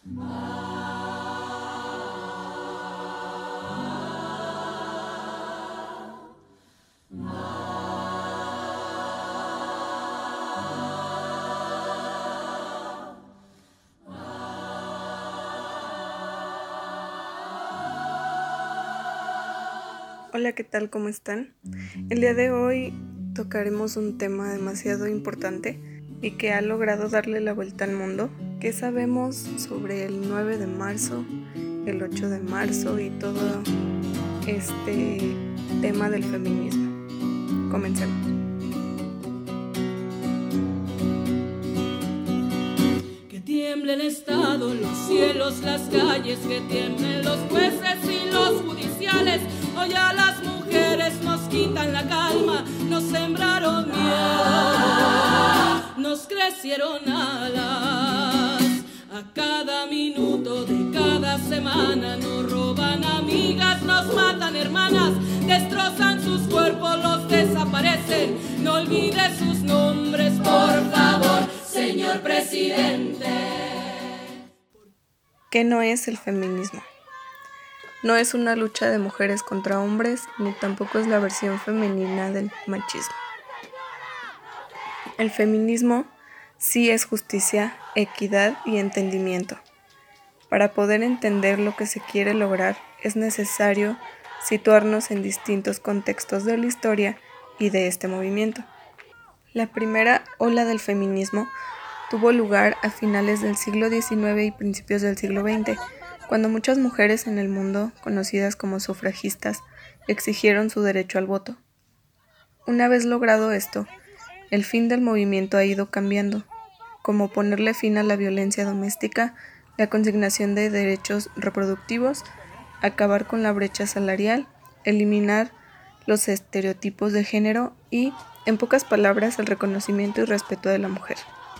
Hola, ¿qué tal? ¿Cómo están? El día de hoy tocaremos un tema demasiado importante y que ha logrado darle la vuelta al mundo. ¿Qué sabemos sobre el 9 de marzo, el 8 de marzo y todo este tema del feminismo? Comencemos. Que tiemble el Estado, los cielos, las calles, que tiemblen los jueces y los judiciales. Hoy a las mujeres nos quitan la calma, nos sembraron miedo, nos crecieron alas. A cada minuto de cada semana nos roban amigas, nos matan hermanas, destrozan sus cuerpos, los desaparecen. No olvide sus nombres, por favor, señor presidente. ¿Qué no es el feminismo? No es una lucha de mujeres contra hombres, ni tampoco es la versión femenina del machismo. El feminismo sí es justicia, equidad y entendimiento. Para poder entender lo que se quiere lograr, es necesario situarnos en distintos contextos de la historia y de este movimiento. La primera ola del feminismo tuvo lugar a finales del siglo XIX y principios del siglo XX, cuando muchas mujeres en el mundo, conocidas como sufragistas, exigieron su derecho al voto. Una vez logrado esto, el fin del movimiento ha ido cambiando, como ponerle fin a la violencia doméstica, la consignación de derechos reproductivos, acabar con la brecha salarial, eliminar los estereotipos de género y, en pocas palabras, el reconocimiento y respeto de la mujer.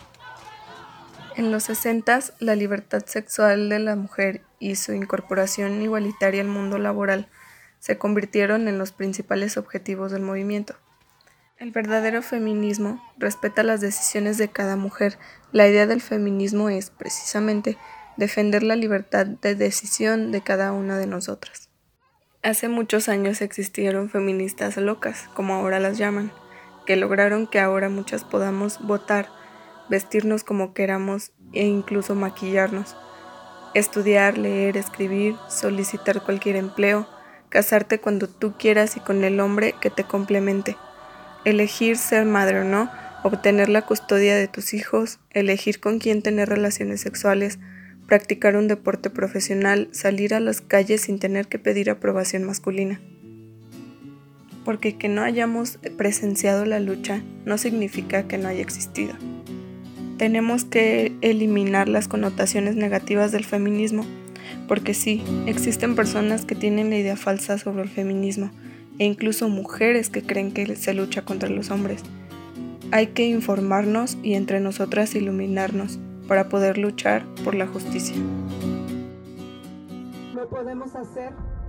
En los 60s, la libertad sexual de la mujer y su incorporación igualitaria al mundo laboral se convirtieron en los principales objetivos del movimiento. El verdadero feminismo respeta las decisiones de cada mujer. La idea del feminismo es, precisamente, defender la libertad de decisión de cada una de nosotras. Hace muchos años existieron feministas locas, como ahora las llaman, que lograron que ahora muchas podamos votar, vestirnos como queramos e incluso maquillarnos, estudiar, leer, escribir, solicitar cualquier empleo, casarte cuando tú quieras y con el hombre que te complemente, elegir ser madre o no, obtener la custodia de tus hijos, elegir con quién tener relaciones sexuales, practicar un deporte profesional, salir a las calles sin tener que pedir aprobación masculina. Porque que no hayamos presenciado la lucha no significa que no haya existido. Tenemos que eliminar las connotaciones negativas del feminismo, porque sí, existen personas que tienen la idea falsa sobre el feminismo, e incluso mujeres que creen que se lucha contra los hombres. Hay que informarnos y entre nosotras iluminarnos para poder luchar por la justicia. ¿Lo podemos hacer?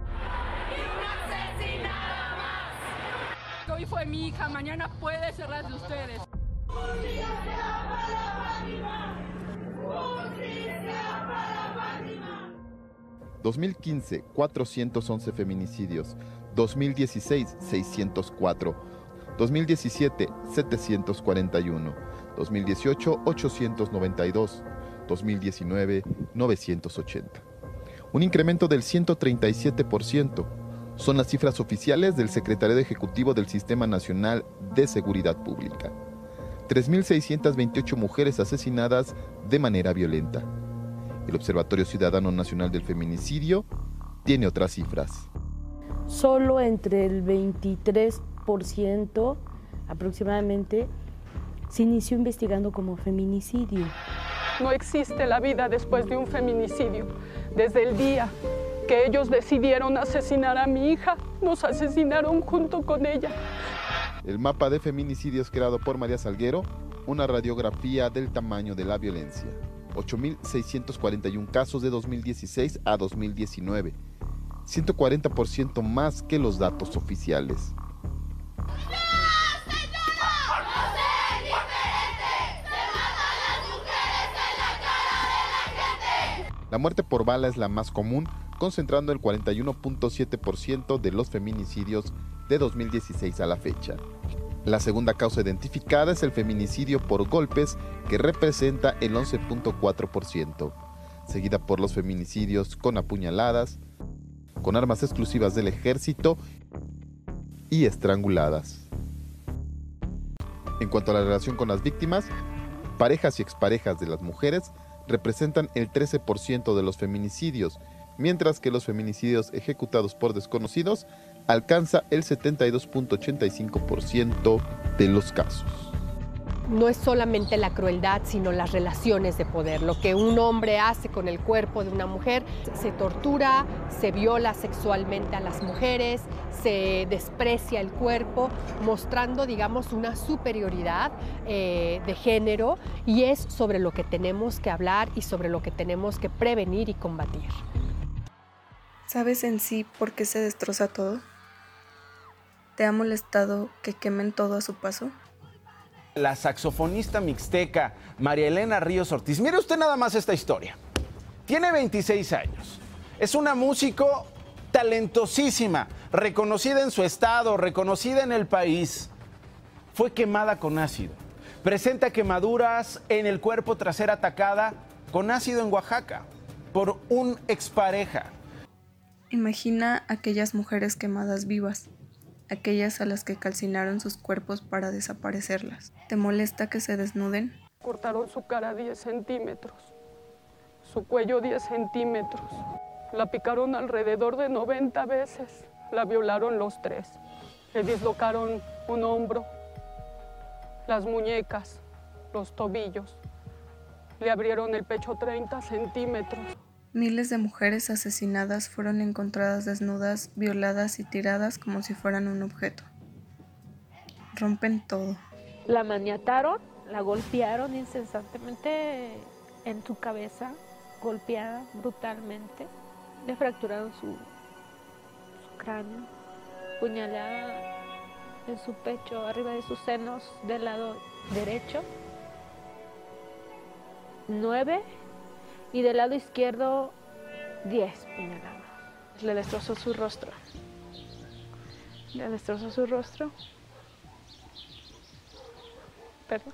Hoy fue mi hija, mañana puede ser las de ustedes. ¡Justicia para Fátima! ¡Justicia para Fátima! 2015, 411 feminicidios. 2016, 604. 2017, 741. 2018, 892. 2019, 980. Un incremento del 137%. Son las cifras oficiales del Secretariado Ejecutivo del Sistema Nacional de Seguridad Pública. 3.628 mujeres asesinadas de manera violenta. El Observatorio Ciudadano Nacional del Feminicidio tiene otras cifras. Solo entre el 23% aproximadamente se inició investigando como feminicidio. No existe la vida después de un feminicidio. Desde el día que ellos decidieron asesinar a mi hija, nos asesinaron junto con ella. El mapa de feminicidios creado por María Salguero, una radiografía del tamaño de la violencia. 8.641 casos de 2016 a 2019, 140% más que los datos oficiales. La muerte por bala es la más común, concentrando el 41.7% de los feminicidios de 2016 a la fecha. La segunda causa identificada es el feminicidio por golpes, que representa el 11.4%, seguida por los feminicidios con apuñaladas, con armas exclusivas del ejército y estranguladas. En cuanto a la relación con las víctimas, parejas y exparejas de las mujeres representan el 13% de los feminicidios, mientras que los feminicidios ejecutados por desconocidos alcanza el 72.85% de los casos. No es solamente la crueldad, sino las relaciones de poder. Lo que un hombre hace con el cuerpo de una mujer, se tortura, se viola sexualmente a las mujeres, se desprecia el cuerpo, mostrando, digamos, una superioridad de género, y es sobre lo que tenemos que hablar y sobre lo que tenemos que prevenir y combatir. ¿Sabes en sí por qué se destroza todo? ¿Te ha molestado que quemen todo a su paso? La saxofonista mixteca María Elena Ríos Ortiz. Mire usted nada más esta historia. Tiene 26 años. Es una músico talentosísima, reconocida en su estado, reconocida en el país. Fue quemada con ácido. Presenta quemaduras en el cuerpo tras ser atacada con ácido en Oaxaca por un expareja. Imagina aquellas mujeres quemadas vivas, aquellas a las que calcinaron sus cuerpos para desaparecerlas. ¿Te molesta que se desnuden? Cortaron su cara 10 centímetros, su cuello 10 centímetros. La picaron alrededor de 90 veces. La violaron los 3. Le dislocaron un hombro, las muñecas, los tobillos. Le abrieron el pecho 30 centímetros. Miles de mujeres asesinadas fueron encontradas desnudas, violadas y tiradas como si fueran un objeto. Rompen todo. La maniataron, la golpearon incesantemente en su cabeza, golpeada brutalmente. Le fracturaron su cráneo, puñalada en su pecho, arriba de sus senos del lado derecho. 9. Y del lado izquierdo, 10 puñaladas. Le destrozó su rostro. Perdón.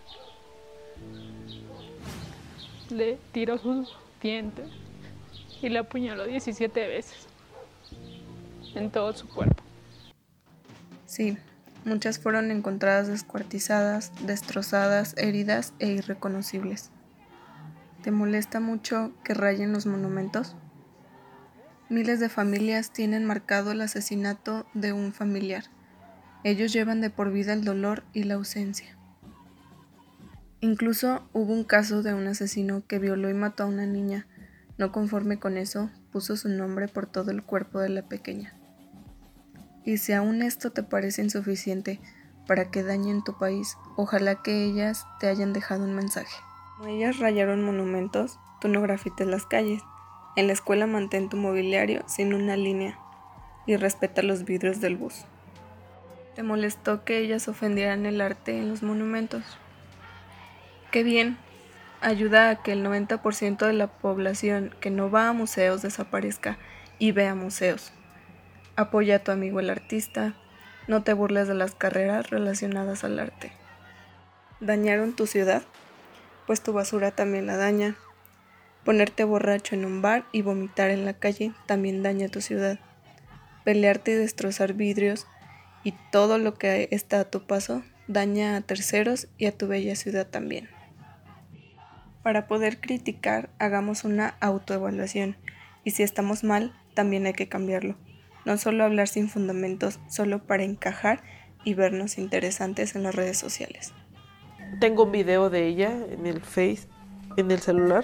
Le tiró sus dientes y le apuñaló 17 veces en todo su cuerpo. Sí, muchas fueron encontradas descuartizadas, destrozadas, heridas e irreconocibles. ¿Te molesta mucho que rayen los monumentos? Miles de familias tienen marcado el asesinato de un familiar. Ellos llevan de por vida el dolor y la ausencia. Incluso hubo un caso de un asesino que violó y mató a una niña. No conforme con eso, puso su nombre por todo el cuerpo de la pequeña. Y si aún esto te parece insuficiente para que dañen tu país, ojalá que ellas te hayan dejado un mensaje. Como ellas rayaron monumentos, tú no grafites las calles. En la escuela mantén tu mobiliario sin una línea y respeta los vidrios del bus. ¿Te molestó que ellas ofendieran el arte en los monumentos? ¡Qué bien! Ayuda a que el 90% de la población que no va a museos desaparezca y vea museos. Apoya a tu amigo el artista. No te burles de las carreras relacionadas al arte. ¿Dañaron tu ciudad? Pues tu basura también la daña. Ponerte borracho en un bar y vomitar en la calle también daña tu ciudad. Pelearte y destrozar vidrios y todo lo que está a tu paso daña a terceros y a tu bella ciudad también. Para poder criticar, hagamos una autoevaluación y si estamos mal, también hay que cambiarlo. No solo hablar sin fundamentos, solo para encajar y vernos interesantes en las redes sociales. Tengo un video de ella en el Face, en el celular,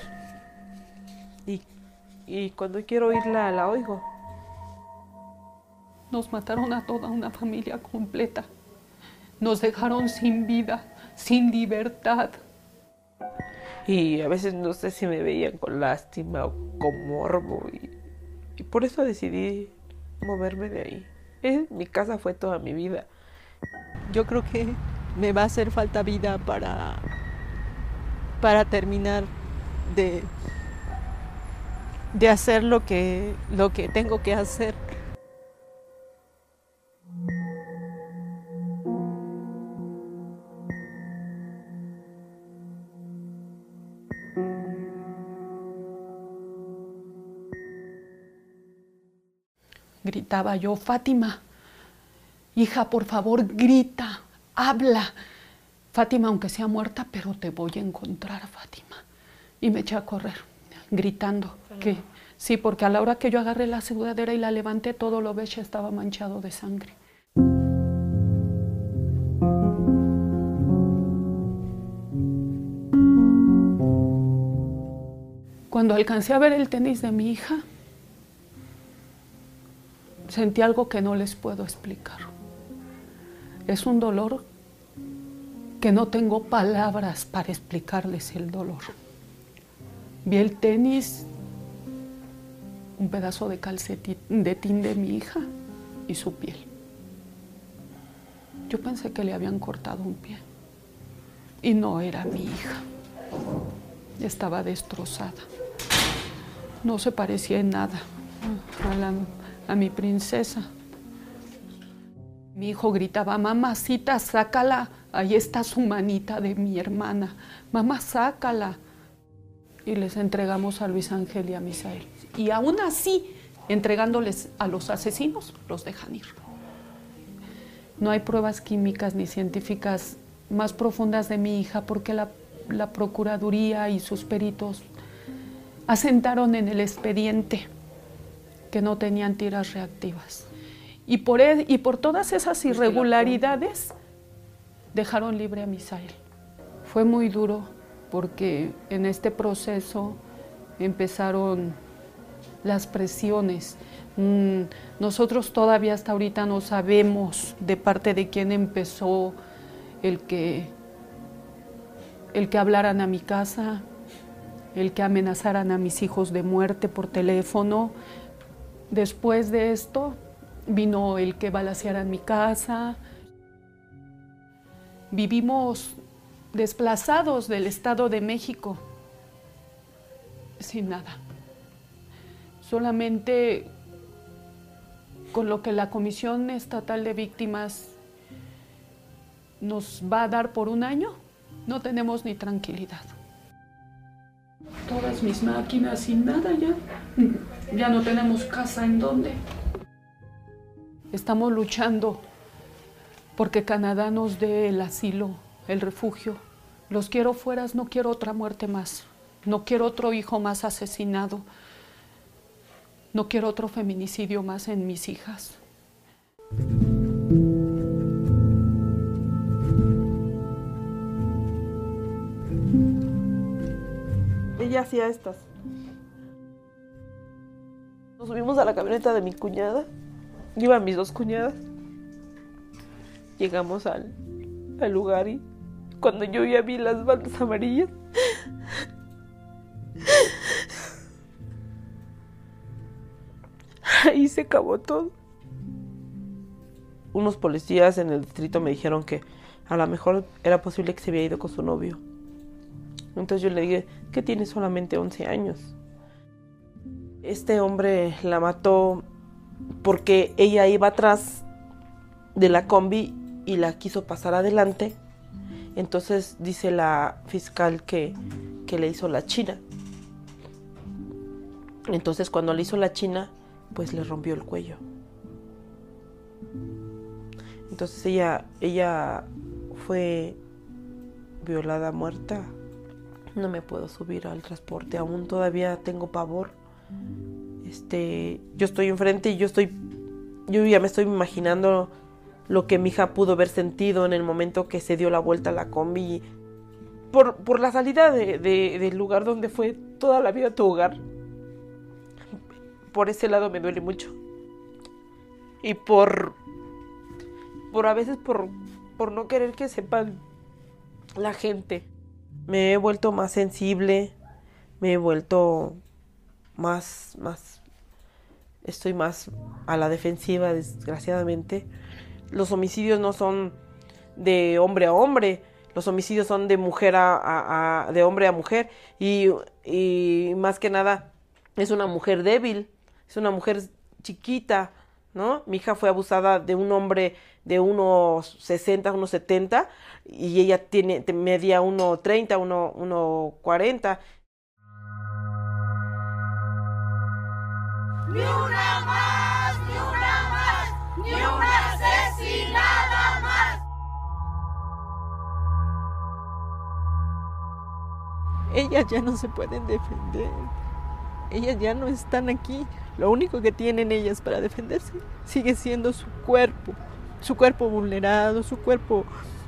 y cuando quiero oírla, la oigo. Nos mataron a toda una familia completa. Nos dejaron sin vida, sin libertad. Y a veces no sé si me veían con lástima o con morbo, y por eso decidí moverme de ahí. Mi casa fue toda mi vida. Yo creo que me va a hacer falta vida para terminar de hacer lo que tengo que hacer. Gritaba yo, Fátima, hija, por favor, grita, habla. Fátima, aunque sea muerta, pero te voy a encontrar, Fátima. Y me eché a correr, gritando que sí, porque a la hora que yo agarré la sudadera y la levanté, todo lo beche estaba manchado de sangre. Cuando alcancé a ver el tenis de mi hija, sentí algo que no les puedo explicar. Es un dolor que no tengo palabras para explicarles el dolor. Vi el tenis, un pedazo de calcetín de mi hija y su piel. Yo pensé que le habían cortado un pie y no era mi hija. Estaba destrozada. No se parecía en nada a mi princesa. Mi hijo gritaba, mamacita, sácala, ahí está su manita de mi hermana, mamá, sácala. Y les entregamos a Luis Ángel y a Misael. Y aún así, entregándoles a los asesinos, los dejan ir. No hay pruebas químicas ni científicas más profundas de mi hija porque la Procuraduría y sus peritos asentaron en el expediente que no tenían tiras reactivas. Y por todas esas irregularidades dejaron libre a Misael. Fue muy duro porque en este proceso empezaron las presiones. Nosotros todavía hasta ahorita no sabemos de parte de quién empezó el que hablaran a mi casa, el que amenazaran a mis hijos de muerte por teléfono. Después de esto vino el que balacearan mi casa. Vivimos desplazados del Estado de México, sin nada. Solamente con lo que la Comisión Estatal de Víctimas nos va a dar por un año, no tenemos ni tranquilidad. Todas mis máquinas sin nada ya. Ya no tenemos casa en dónde. Estamos luchando porque Canadá nos dé el asilo, el refugio. Los quiero fuera, no quiero otra muerte más. No quiero otro hijo más asesinado. No quiero otro feminicidio más en mis hijas. Ella hacía estas. Nos subimos a la camioneta de mi cuñada. Iban mis dos cuñadas. Llegamos al lugar y cuando yo ya vi las bandas amarillas, ahí se acabó todo. Unos policías en el distrito me dijeron que a lo mejor era posible que se había ido con su novio. Entonces yo le dije que tiene solamente 11 años. Este hombre la mató porque ella iba atrás de la combi y la quiso pasar adelante. Entonces dice la fiscal que le hizo la china. Entonces cuando le hizo la china, pues le rompió el cuello. Entonces ella fue violada, muerta. No me puedo subir al transporte, aún todavía tengo pavor. Yo estoy enfrente y yo ya me estoy imaginando lo que mi hija pudo haber sentido en el momento que se dio la vuelta a la combi. Por la salida del lugar donde fue toda la vida tu hogar. Por ese lado me duele mucho. Y por a veces por no querer que sepan la gente. Me he vuelto más sensible, me he vuelto estoy más a la defensiva, desgraciadamente. Los homicidios no son de hombre a hombre, los homicidios son de mujer de hombre a mujer y más que nada es una mujer débil, es una mujer chiquita, ¿no? Mi hija fue abusada de un hombre de unos 60, unos 70, y ella media 1.30, 1.40. Ni una más, ni una más, ni una asesinada más. Ellas ya no se pueden defender. Ellas ya no están aquí. Lo único que tienen ellas para defenderse sigue siendo su cuerpo vulnerado, su cuerpo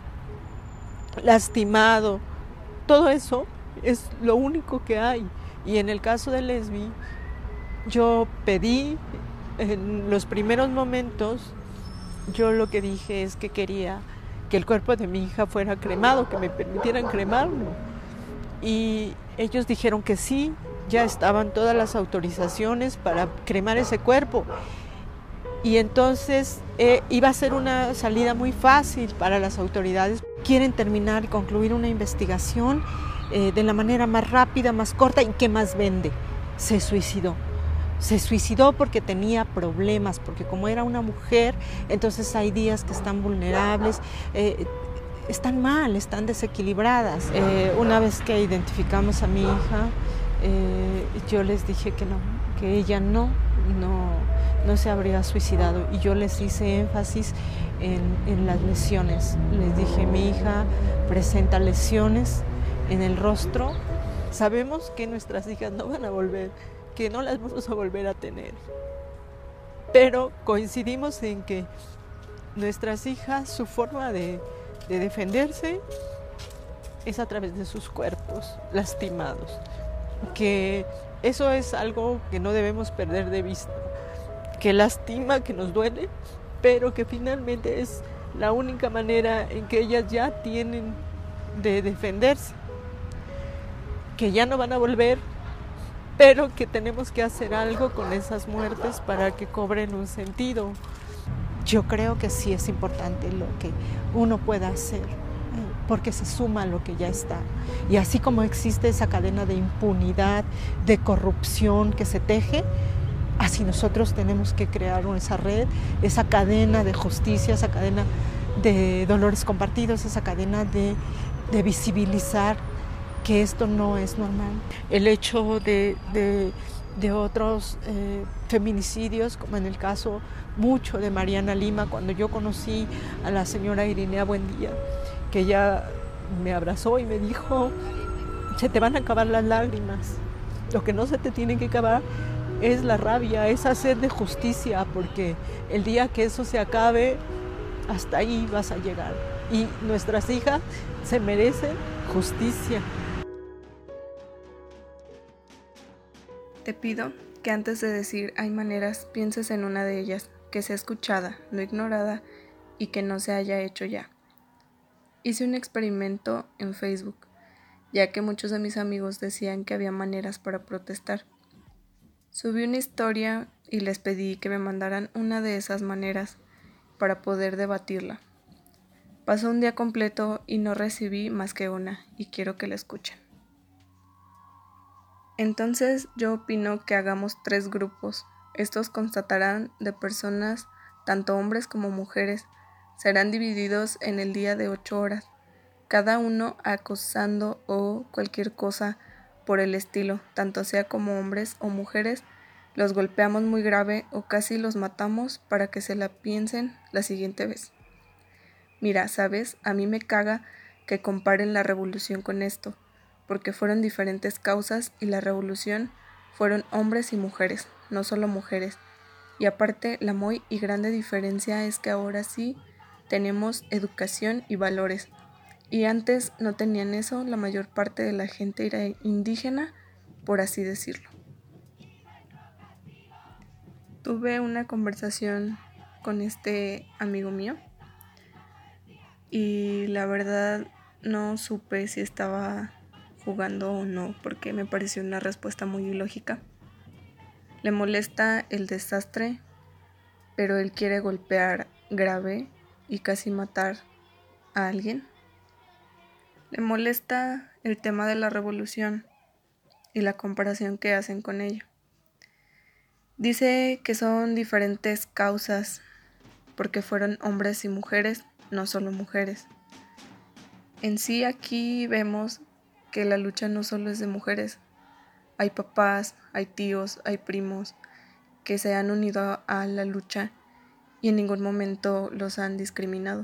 lastimado. Todo eso es lo único que hay. Y en el caso de Lesbi, yo pedí, en los primeros momentos, yo lo que dije es que quería que el cuerpo de mi hija fuera cremado, que me permitieran cremarlo. Y ellos dijeron que sí, ya estaban todas las autorizaciones para cremar ese cuerpo. Y entonces iba a ser una salida muy fácil para las autoridades. Quieren terminar y concluir una investigación de la manera más rápida, más corta y que más vende. Se suicidó. Se suicidó porque tenía problemas, porque como era una mujer, entonces hay días que están vulnerables, están mal, están desequilibradas. Una vez que identificamos a mi hija, yo les dije que no, que ella no se habría suicidado, y yo les hice énfasis en las lesiones. Les dije, mi hija presenta lesiones en el rostro. Sabemos que nuestras hijas no van a volver, que no las vamos a volver a tener, pero coincidimos en que nuestras hijas, su forma de defenderse es a través de sus cuerpos lastimados, que eso es algo que no debemos perder de vista, que lastima, que nos duele, pero que finalmente es la única manera en que ellas ya tienen de defenderse, que ya no van a volver, pero que tenemos que hacer algo con esas muertes para que cobren un sentido. Yo creo que sí es importante lo que uno pueda hacer, porque se suma a lo que ya está. Y así como existe esa cadena de impunidad, de corrupción que se teje, así nosotros tenemos que crear esa red, esa cadena de justicia, esa cadena de dolores compartidos, esa cadena de visibilizar que esto no es normal. El hecho de otros feminicidios, como en el caso mucho de Mariana Lima, cuando yo conocí a la señora Irinea Buendía, que ella me abrazó y me dijo, se te van a acabar las lágrimas, lo que no se te tiene que acabar es la rabia, esa sed de justicia, porque el día que eso se acabe, hasta ahí vas a llegar. Y nuestras hijas se merecen justicia. Te pido que antes de decir hay maneras, pienses en una de ellas, que sea escuchada, no ignorada y que no se haya hecho ya. Hice un experimento en Facebook, ya que muchos de mis amigos decían que había maneras para protestar. Subí una historia y les pedí que me mandaran una de esas maneras para poder debatirla. Pasó un día completo y no recibí más que una, y quiero que la escuchen. Entonces yo opino que hagamos 3 grupos. Estos constatarán de personas, tanto hombres como mujeres. Serán divididos en el día de 8 horas, cada uno acosando o cualquier cosa por el estilo, tanto sea como hombres o mujeres, los golpeamos muy grave o casi los matamos para que se la piensen la siguiente vez. Mira, ¿sabes? A mí me caga que comparen la revolución con esto, porque fueron diferentes causas y la revolución fueron hombres y mujeres, no solo mujeres. Y aparte, la muy y grande diferencia es que ahora sí tenemos educación y valores. Y antes no tenían eso, la mayor parte de la gente era indígena, por así decirlo. Tuve una conversación con este amigo mío y la verdad no supe si estaba jugando o no, porque me pareció una respuesta muy ilógica. Le molesta el desastre, pero él quiere golpear grave y casi matar a alguien. Le molesta el tema de la revolución y la comparación que hacen con ello. Dice que son diferentes causas, porque fueron hombres y mujeres, no solo mujeres. En sí aquí vemos que la lucha no solo es de mujeres. Hay papás, hay tíos, hay primos que se han unido a la lucha y en ningún momento los han discriminado.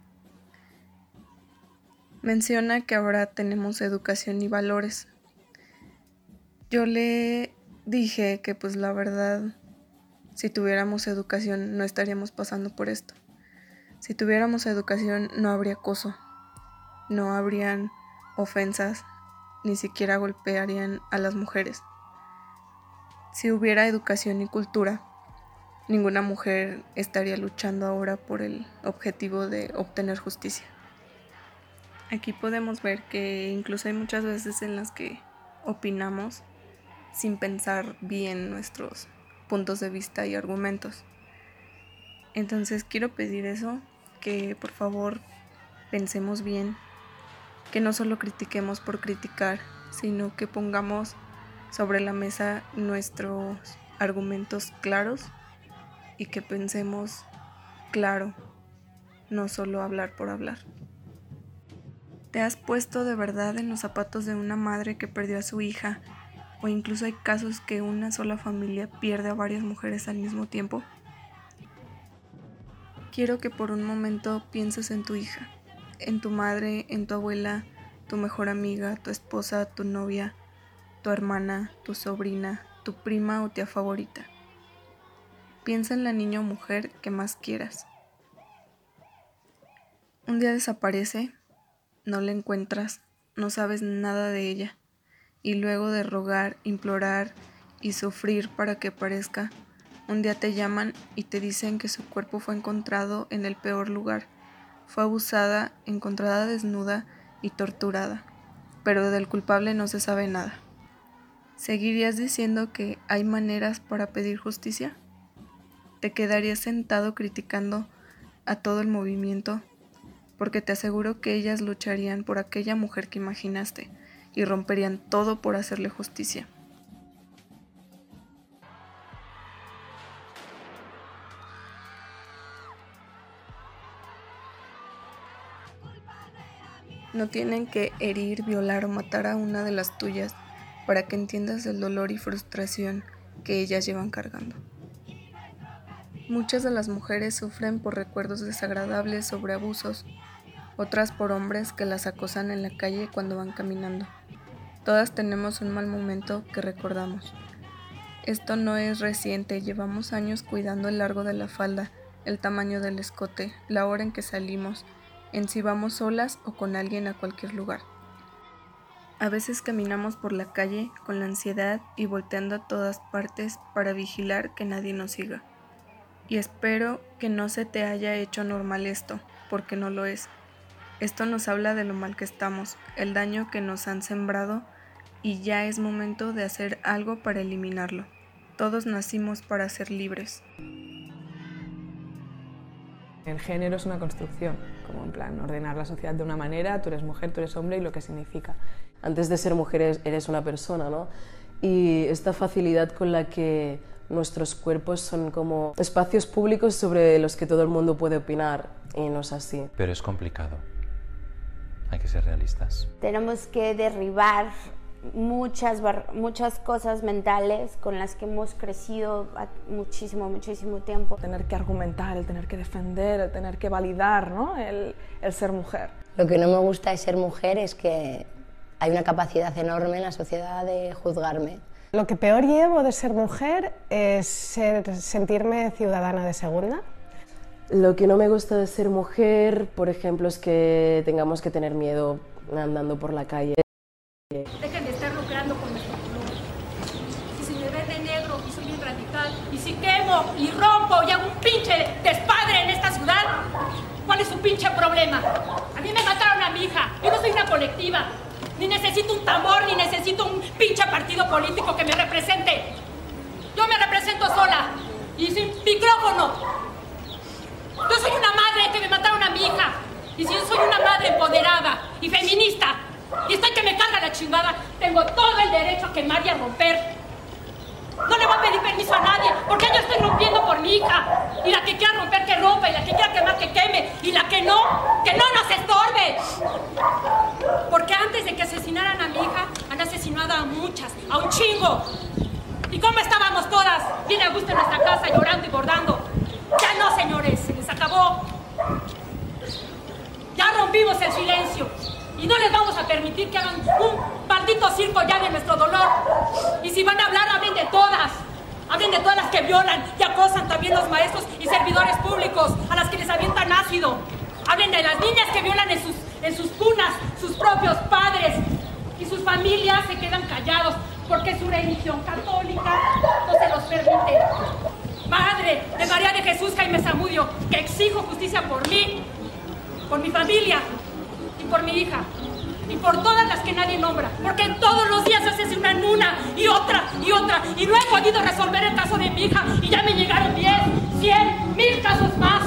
Menciona que ahora tenemos educación y valores. Yo le dije que pues la verdad, si tuviéramos educación no estaríamos pasando por esto. Si tuviéramos educación no habría acoso, no habrían ofensas, ni siquiera golpearían a las mujeres. Si hubiera educación y cultura, ninguna mujer estaría luchando ahora por el objetivo de obtener justicia. Aquí podemos ver que incluso hay muchas veces en las que opinamos sin pensar bien nuestros puntos de vista y argumentos. Entonces quiero pedir eso, que por favor pensemos bien, que no solo critiquemos por criticar, sino que pongamos sobre la mesa nuestros argumentos claros y que pensemos claro, no solo hablar por hablar. ¿Te has puesto de verdad en los zapatos de una madre que perdió a su hija? O incluso hay casos que una sola familia pierde a varias mujeres al mismo tiempo. Quiero que por un momento pienses en tu hija, en tu madre, en tu abuela, tu mejor amiga, tu esposa, tu novia, tu hermana, tu sobrina, tu prima o tía favorita. Piensa en la niña o mujer que más quieras. Un día desaparece, no la encuentras, no sabes nada de ella, y luego de rogar, implorar y sufrir para que aparezca, un día te llaman y te dicen que su cuerpo fue encontrado en el peor lugar. Fue abusada, encontrada desnuda y torturada, pero del culpable no se sabe nada. ¿Seguirías diciendo que hay maneras para pedir justicia? ¿Te quedarías sentado criticando a todo el movimiento? Porque te aseguro que ellas lucharían por aquella mujer que imaginaste y romperían todo por hacerle justicia. No tienen que herir, violar o matar a una de las tuyas para que entiendas el dolor y frustración que ellas llevan cargando. Muchas de las mujeres sufren por recuerdos desagradables sobre abusos, otras por hombres que las acosan en la calle cuando van caminando. Todas tenemos un mal momento que recordamos. Esto no es reciente, llevamos años cuidando el largo de la falda, el tamaño del escote, la hora en que salimos, en si vamos solas o con alguien a cualquier lugar. A veces caminamos por la calle con la ansiedad y volteando a todas partes para vigilar que nadie nos siga. Y espero que no se te haya hecho normal esto, porque no lo es. Esto nos habla de lo mal que estamos, el daño que nos han sembrado y ya es momento de hacer algo para eliminarlo. Todos nacimos para ser libres. El género es una construcción, como en plan ordenar la sociedad de una manera, tú eres mujer, tú eres hombre y lo que significa. Antes de ser mujer eres una persona, ¿no? Y esta facilidad con la que nuestros cuerpos son como espacios públicos sobre los que todo el mundo puede opinar y no es así. Pero es complicado. Hay que ser realistas. Tenemos que derribar muchas cosas mentales con las que hemos crecido muchísimo tiempo. Tener que argumentar, el tener que defender, el tener que validar, ¿no? el ser mujer. Lo que no me gusta de ser mujer es que hay una capacidad enorme en la sociedad de juzgarme. Lo que peor llevo de ser mujer es sentirme ciudadana de segunda. Lo que no me gusta de ser mujer, por ejemplo, es que tengamos que tener miedo andando por la calle. Dejen de estar lucrando con nuestro color. Si se me ve de negro y soy un radical, y si quemo y rompo y hago un pinche despadre en esta ciudad, ¿cuál es su pinche problema? A mí me mataron a mi hija, yo no soy una colectiva. Ni necesito un tambor, ni necesito un pinche partido político que me represente. Yo me represento sola y sin micrófono. Yo soy una madre que me mataron a mi hija. Y si yo soy una madre empoderada y feminista y estoy que me carga la chingada, tengo todo el derecho a quemar y a romper. No le voy a pedir permiso a nadie porque por mi hija. Y la que quiera romper, que rompa. Y la que quiera quemar, que queme. Y la que no nos estorbe. Porque antes de que asesinaran a mi hija, han asesinado a muchas, a un chingo. ¿Y cómo estábamos todas? Bien a gusto en nuestra casa, llorando y bordando. Ya no, señores, se les acabó. Ya rompimos el silencio. Y no les vamos a permitir que hagan un maldito circo ya de nuestro dolor. Y si van a hablar, hablen de todas. Hablen de todas las que violan y acosan también los maestros y servidores públicos, a las que les avientan ácido. Hablen de las niñas que violan en sus cunas, sus propios padres. Y sus familias se quedan callados porque su religión católica no se los permite. Madre de María de Jesús Jaime Zamudio, que exijo justicia por mí, por mi familia y por mi hija. Y por todas las que nadie nombra, porque todos los días asesinan una y otra y otra, y no he podido resolver el caso de mi hija, y ya me llegaron 10, 100, 1000 casos más.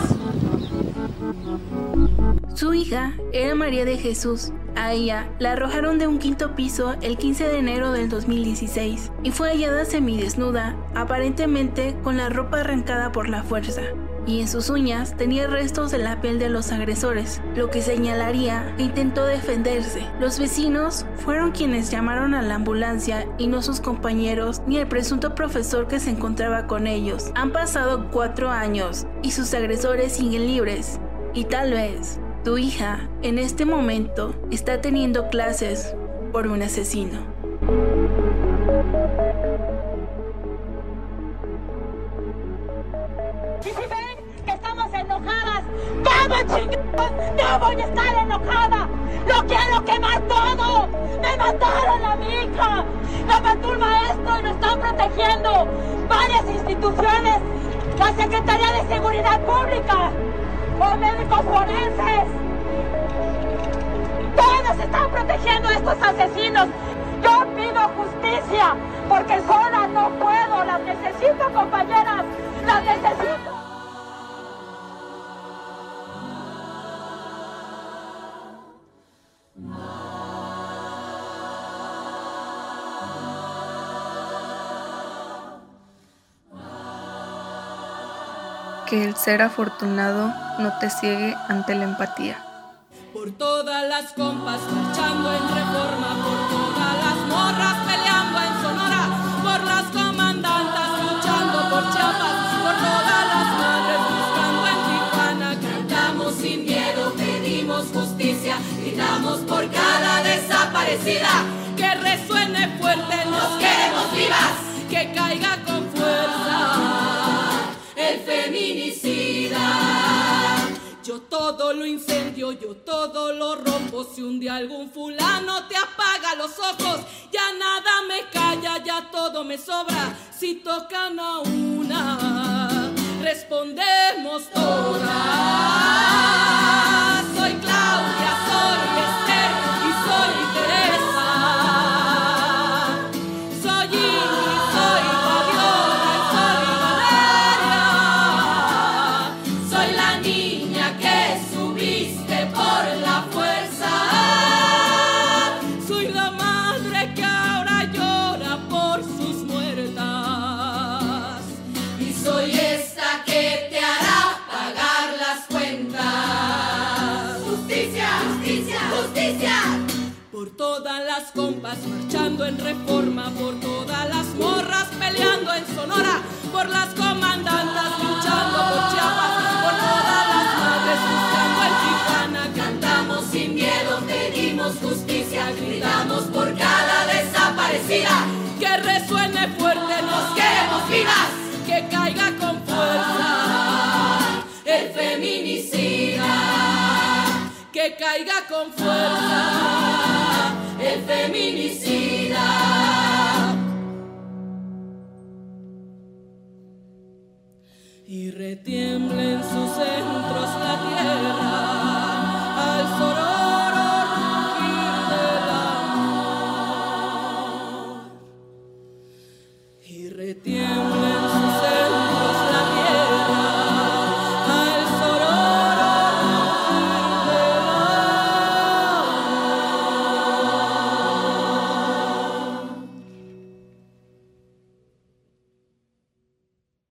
Su hija era María de Jesús. A ella la arrojaron de un 5º piso el 15 de enero del 2016 y fue hallada semidesnuda, aparentemente con la ropa arrancada por la fuerza. Y en sus uñas tenía restos de la piel de los agresores, lo que señalaría que intentó defenderse. Los vecinos fueron quienes llamaron a la ambulancia y no sus compañeros ni el presunto profesor que se encontraba con ellos. Han pasado 4 años y sus agresores siguen libres. Y tal vez tu hija en este momento está teniendo clases por un asesino. Y si ven que estamos enojadas, ¡vamos, chingados! ¡No voy a estar enojada! ¡Lo quiero quemar todo! ¡Me mataron a mi hija! ¡Me mató un maestro y nos están protegiendo! ¡Varias instituciones! ¡La Secretaría de Seguridad Pública! ¡O médicos forenses! ¡Todos están protegiendo a estos asesinos! ¡Yo pido justicia! Porque sola no puedo. ¡Las necesito, compañeras! ¡Las necesito! Que el ser afortunado no te ciegue ante la empatía. Por todas las compas marchando en Reforma, por todas las morras peleando en Sonora, por las comandantas luchando por Chiapas, por todas las madres buscando en Tijuana. Cantamos sin miedo, pedimos justicia, gritamos por cada desaparecida. Que resuene fuerte, nos queremos vivas, que caiga con fuerza el feminicida. Yo todo lo incendio, yo todo lo rompo. Si un día algún fulano te apaga los ojos, ya nada me calla, ya todo me sobra. Si tocan a una, respondemos todas. Soy Claudia, soy Esther y soy Teresa. Soy Ingrid, soy Fabiola y soy Valeria. Soy la niña que subiste por la fuerza. Soy la madre que ahora llora por sus muertas. Y soy esta que te hará pagar las cuentas. Justicia, justicia, justicia. Por todas las compas marchando en Reforma, por todas las morras peleando en Sonora, por las comandantas luchando por Chiapas, por todas las madres buscando en Tijuana. Cantamos sin miedo, pedimos justicia, gritamos por cada desaparecida. Que resuene fuerte, nos queremos vivas, que caiga con fuerza el feminicida. Que caiga con fuerza el feminicida. Y retiembla en sus centros la tierra al sororo rugir del amor. Y retiembla en